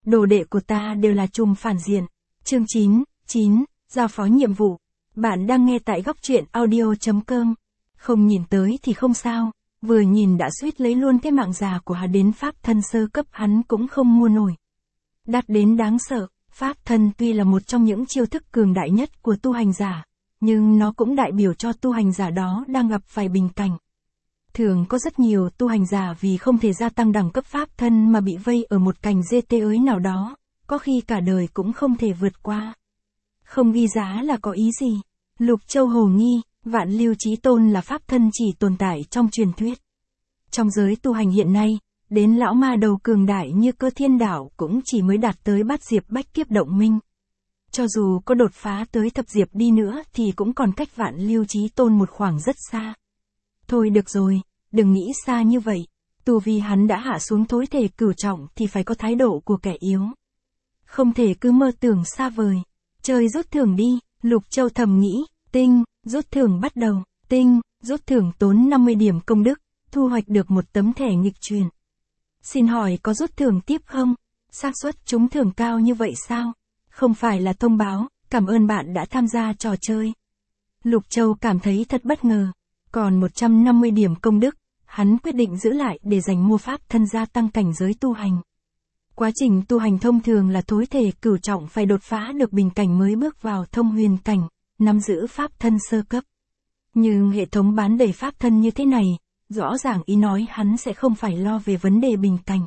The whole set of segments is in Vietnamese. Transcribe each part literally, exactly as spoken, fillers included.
đồ đệ của ta đều là trùm phản diện. Chương chín, chín, giao phó nhiệm vụ. Bạn đang nghe tại góc truyện audio chấm com. Không nhìn tới thì không sao, vừa nhìn đã suýt lấy luôn cái mạng già của hắn, đến pháp thân sơ cấp hắn cũng không mua nổi. Đắt đến đáng sợ, pháp thân tuy là một trong những chiêu thức cường đại nhất của tu hành giả, nhưng nó cũng đại biểu cho tu hành giả đó đang gặp phải bình cảnh. Thường có rất nhiều tu hành giả vì không thể gia tăng đẳng cấp pháp thân mà bị vây ở một cảnh giê tê ới nào đó, có khi cả đời cũng không thể vượt qua. Không ghi giá là có ý gì? Lục Châu hồ nghi, Vạn Lưu Chí Tôn là pháp thân chỉ tồn tại trong truyền thuyết. Trong giới tu hành hiện nay, đến lão ma đầu cường đại như Cơ Thiên Đảo cũng chỉ mới đạt tới bát diệp bách kiếp động minh. Cho dù có đột phá tới thập diệp đi nữa thì cũng còn cách Vạn Lưu Chí Tôn một khoảng rất xa. Thôi được rồi, đừng nghĩ xa như vậy. Tu vi hắn đã hạ xuống thối thể cửu trọng thì phải có thái độ của kẻ yếu. Không thể cứ mơ tưởng xa vời. Chơi rút thưởng đi, Lục Châu thầm nghĩ. Tinh, rút thưởng bắt đầu. Tinh, rút thưởng tốn năm mươi điểm công đức, thu hoạch được một tấm thẻ nghịch truyền. Xin hỏi có rút thưởng tiếp không? Xác suất trúng thưởng cao như vậy sao? Không phải là thông báo, cảm ơn bạn đã tham gia trò chơi. Lục Châu cảm thấy thật bất ngờ. Còn một trăm năm mươi điểm công đức, hắn quyết định giữ lại để dành mua pháp thân gia tăng cảnh giới tu hành. Quá trình tu hành thông thường là thối thể cửu trọng phải đột phá được bình cảnh mới bước vào thông huyền cảnh, nắm giữ pháp thân sơ cấp. Nhưng hệ thống bán đầy pháp thân như thế này, rõ ràng ý nói hắn sẽ không phải lo về vấn đề bình cảnh.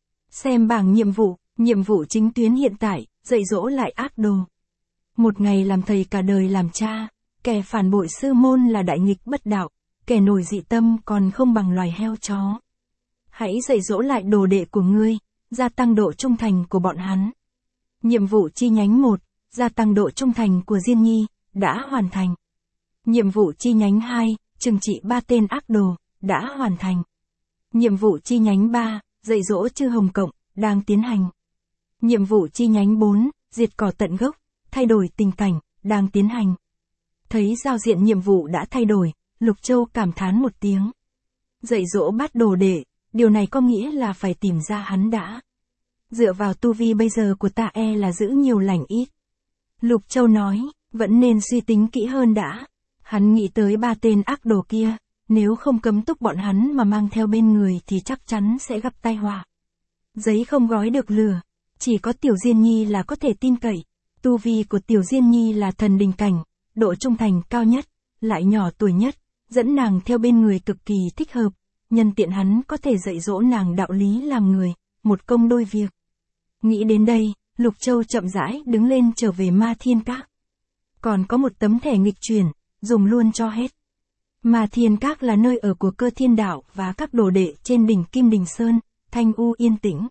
Xem bảng nhiệm vụ, nhiệm vụ chính tuyến hiện tại, dạy dỗ lại ác đồ. Một ngày làm thầy cả đời làm cha, kẻ phản bội sư môn là đại nghịch bất đạo, kẻ nổi dị tâm còn không bằng loài heo chó. Hãy dạy dỗ lại đồ đệ của ngươi, gia tăng độ trung thành của bọn hắn. Nhiệm vụ chi nhánh một, gia tăng độ trung thành của Diên Nhi, đã hoàn thành. Nhiệm vụ chi nhánh hai, trừng trị ba tên ác đồ, đã hoàn thành. Nhiệm vụ chi nhánh ba, dạy dỗ chư hồng cộng, đang tiến hành. Nhiệm vụ chi nhánh bốn, diệt cỏ tận gốc, thay đổi tình cảnh, đang tiến hành. Thấy giao diện nhiệm vụ đã thay đổi, Lục Châu cảm thán một tiếng. Dạy dỗ bát đồ đệ, điều này có nghĩa là phải tìm ra hắn đã. Dựa vào tu vi bây giờ của ta e là giữ nhiều lành ít. Lục Châu nói, vẫn nên suy tính kỹ hơn đã. Hắn nghĩ tới ba tên ác đồ kia, nếu không cấm túc bọn hắn mà mang theo bên người thì chắc chắn sẽ gặp tai họa. Giấy không gói được lửa, chỉ có Tiểu Diên Nhi là có thể tin cậy. Tu vi của Tiểu Diên Nhi là thần đình cảnh, độ trung thành cao nhất, lại nhỏ tuổi nhất, dẫn nàng theo bên người cực kỳ thích hợp, nhân tiện hắn có thể dạy dỗ nàng đạo lý làm người, một công đôi việc. Nghĩ đến đây, Lục Châu chậm rãi đứng lên trở về Ma Thiên Các. Còn có một tấm thẻ nghịch truyền, dùng luôn cho hết. Ma Thiên Các là nơi ở của Cơ Thiên Đạo và các đồ đệ trên đỉnh Kim Đình Sơn, thanh u yên tĩnh.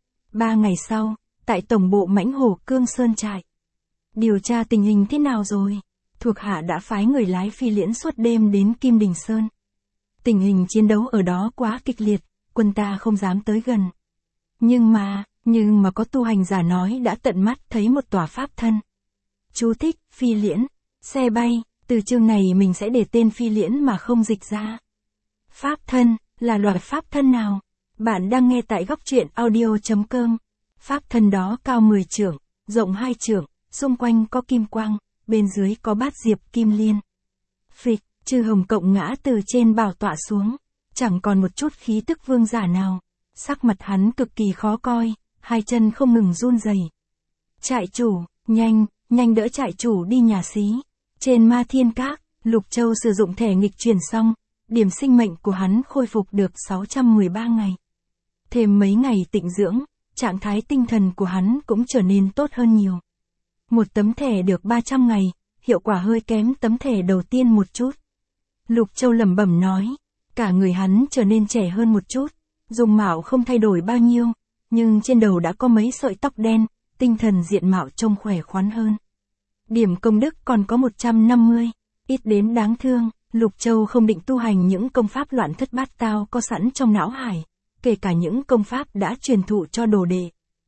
Ba ngày sau, tại tổng bộ Mãnh Hổ Cương Sơn trại. Điều tra tình hình thế nào rồi? Thuộc hạ đã phái người lái phi liễn suốt đêm đến Kim Đình Sơn. Tình hình chiến đấu ở đó quá kịch liệt, quân ta không dám tới gần. Nhưng mà, nhưng mà có tu hành giả nói đã tận mắt thấy một tòa pháp thân. Chú thích, phi liễn, xe bay, từ chương này mình sẽ để tên phi liễn mà không dịch ra. Pháp thân, là loại pháp thân nào? Bạn đang nghe tại góc truyện audio chấm com. Pháp thân đó cao mười trượng, rộng hai trượng, xung quanh có kim quang, bên dưới có bát diệp kim liên. Phịch, chư hồng cộng ngã từ trên bảo tọa xuống, chẳng còn một chút khí tức vương giả nào. Sắc mặt hắn cực kỳ khó coi, hai chân không ngừng run rẩy. Trại chủ, nhanh, nhanh đỡ trại chủ đi nhà xí. Trên Ma Thiên Các, Lục Châu sử dụng thẻ nghịch chuyển xong, điểm sinh mệnh của hắn khôi phục được sáu trăm mười ba ngày. Thêm mấy ngày tịnh dưỡng, trạng thái tinh thần của hắn cũng trở nên tốt hơn nhiều. Một tấm thẻ được ba trăm ngày, hiệu quả hơi kém tấm thẻ đầu tiên một chút. Lục Châu lẩm bẩm nói, cả người hắn trở nên trẻ hơn một chút, dung mạo không thay đổi bao nhiêu, nhưng trên đầu đã có mấy sợi tóc đen, tinh thần diện mạo trông khỏe khoắn hơn. Điểm công đức còn có một trăm năm mươi, ít đến đáng thương. Lục Châu không định tu hành những công pháp loạn thất bát tao có sẵn trong não hải, kể cả những công pháp đã truyền thụ cho đồ đệ.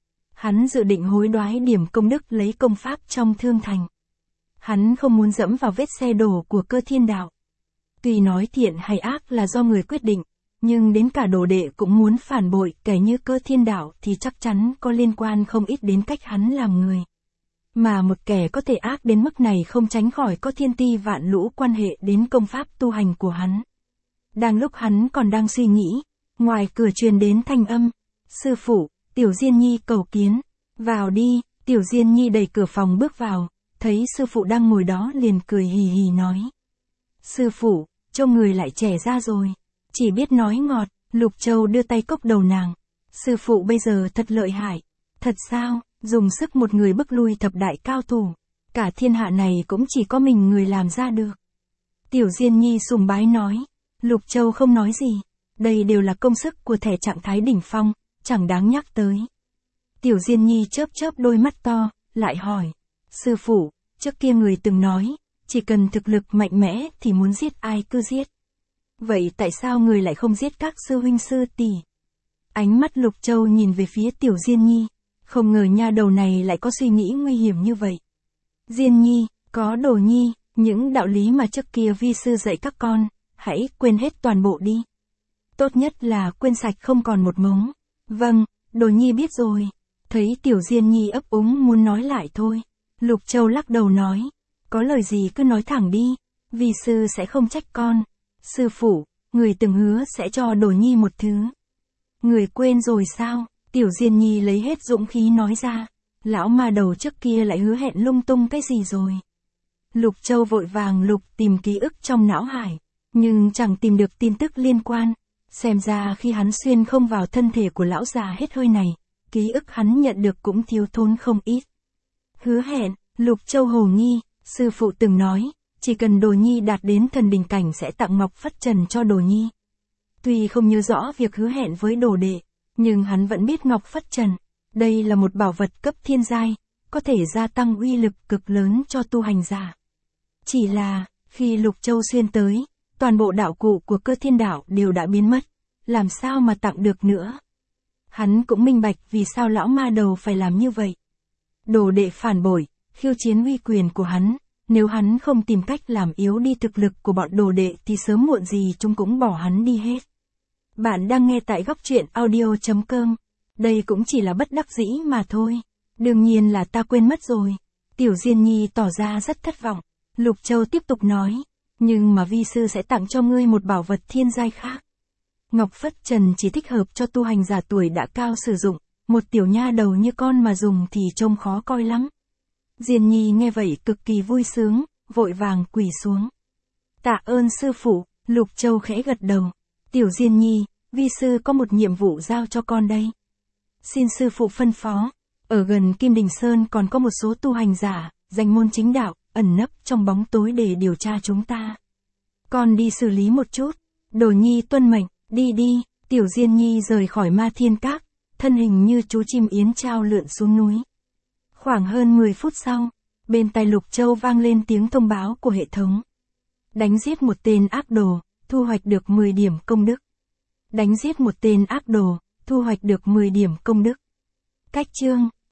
Hắn dự định hối đoái điểm công đức lấy công pháp trong thương thành. Hắn không muốn dẫm vào vết xe đổ của Cơ Thiên Đạo. Tuy nói thiện hay ác là do người quyết định, Nhưng đến cả đồ đệ cũng muốn phản bội, kẻ như Cơ Thiên Đạo thì chắc chắn có liên quan không ít đến cách hắn làm người. Mà một kẻ có thể ác đến mức này không tránh khỏi có thiên ti vạn lũ quan hệ đến công pháp tu hành của hắn. Đang lúc hắn còn đang suy nghĩ, ngoài cửa truyền đến thanh âm, sư phụ, Tiểu Diên Nhi cầu kiến, vào đi. Tiểu Diên Nhi đẩy cửa phòng bước vào, thấy sư phụ đang ngồi đó liền cười hì hì nói. Sư phụ, trông người lại trẻ ra rồi, chỉ biết nói ngọt. Lục Châu đưa tay cốc đầu nàng. Sư phụ bây giờ thật lợi hại. Thật sao, dùng sức một người bức lui thập đại cao thủ. Cả thiên hạ này cũng chỉ có mình người làm ra được. Tiểu Diên Nhi sùng bái nói. Lục Châu không nói gì. Đây đều là công sức của thẻ trạng thái đỉnh phong, chẳng đáng nhắc tới. Tiểu Diên Nhi chớp chớp đôi mắt to, lại hỏi. Sư phụ, trước kia người từng nói, chỉ cần thực lực mạnh mẽ thì muốn giết ai cứ giết. Vậy tại sao người lại không giết các sư huynh sư tỷ? Ánh mắt Lục Châu nhìn về phía Tiểu Diên Nhi, không ngờ nha đầu này lại có suy nghĩ nguy hiểm như vậy. Diên Nhi, có Đồ Nhi, những đạo lý mà trước kia vi sư dạy các con, hãy quên hết toàn bộ đi. Tốt nhất là quên sạch không còn một mống. Vâng, Đồ Nhi biết rồi. Thấy Tiểu Diên Nhi ấp úng muốn nói lại thôi. Lục Châu lắc đầu nói, có lời gì cứ nói thẳng đi, vi sư sẽ không trách con. Sư phụ, người từng hứa sẽ cho Đồ Nhi một thứ. Người quên rồi sao? Tiểu Diên Nhi lấy hết dũng khí nói ra. Lão ma đầu trước kia lại hứa hẹn lung tung cái gì rồi? Lục Châu vội vàng lục tìm ký ức trong não hải, nhưng chẳng tìm được tin tức liên quan. Xem ra khi hắn xuyên không vào thân thể của lão già hết hơi này, ký ức hắn nhận được cũng thiếu thốn không ít. Hứa hẹn, Lục Châu hồ nghi, sư phụ từng nói, chỉ cần Đồ Nhi đạt đến thần đỉnh cảnh sẽ tặng Ngọc Phất Trần cho Đồ Nhi. Tuy không nhớ rõ việc hứa hẹn với đồ đệ, nhưng hắn vẫn biết Ngọc Phất Trần. Đây là một bảo vật cấp thiên giai, có thể gia tăng uy lực cực lớn cho tu hành giả. Chỉ là, khi Lục Châu xuyên tới, toàn bộ đạo cụ của Cơ Thiên Đạo đều đã biến mất, làm sao mà tặng được nữa. Hắn cũng minh bạch vì sao lão ma đầu phải làm như vậy. Đồ đệ phản bội, khiêu chiến uy quyền của hắn, nếu hắn không tìm cách làm yếu đi thực lực của bọn đồ đệ thì sớm muộn gì chúng cũng bỏ hắn đi hết. Bạn đang nghe tại góc truyện audio chấm com. Đây cũng chỉ là bất đắc dĩ mà thôi. Đương nhiên là ta quên mất rồi. Tiểu Diên Nhi tỏ ra rất thất vọng. Lục Châu tiếp tục nói. Nhưng mà vi sư sẽ tặng cho ngươi một bảo vật thiên giai khác. Ngọc Phất Trần chỉ thích hợp cho tu hành giả tuổi đã cao sử dụng. Một tiểu nha đầu như con mà dùng thì trông khó coi lắm. Diên Nhi nghe vậy cực kỳ vui sướng, vội vàng quỳ xuống. Tạ ơn sư phụ. Lục Châu khẽ gật đầu. Tiểu Diên Nhi, vi sư có một nhiệm vụ giao cho con đây. Xin sư phụ phân phó. Ở gần Kim Đình Sơn còn có một số tu hành giả, danh môn chính đạo, ẩn nấp trong bóng tối để điều tra chúng ta. Con đi xử lý một chút. Đồ Nhi tuân mệnh, đi đi. Tiểu Diên Nhi rời khỏi Ma Thiên Các, thân hình như chú chim yến trao lượn xuống núi. Khoảng hơn mười phút sau, bên tai Lục Châu vang lên tiếng thông báo của hệ thống. Đánh giết một tên ác đồ, thu hoạch được mười điểm công đức. Đánh giết một tên ác đồ, thu hoạch được mười điểm công đức. Cách chương,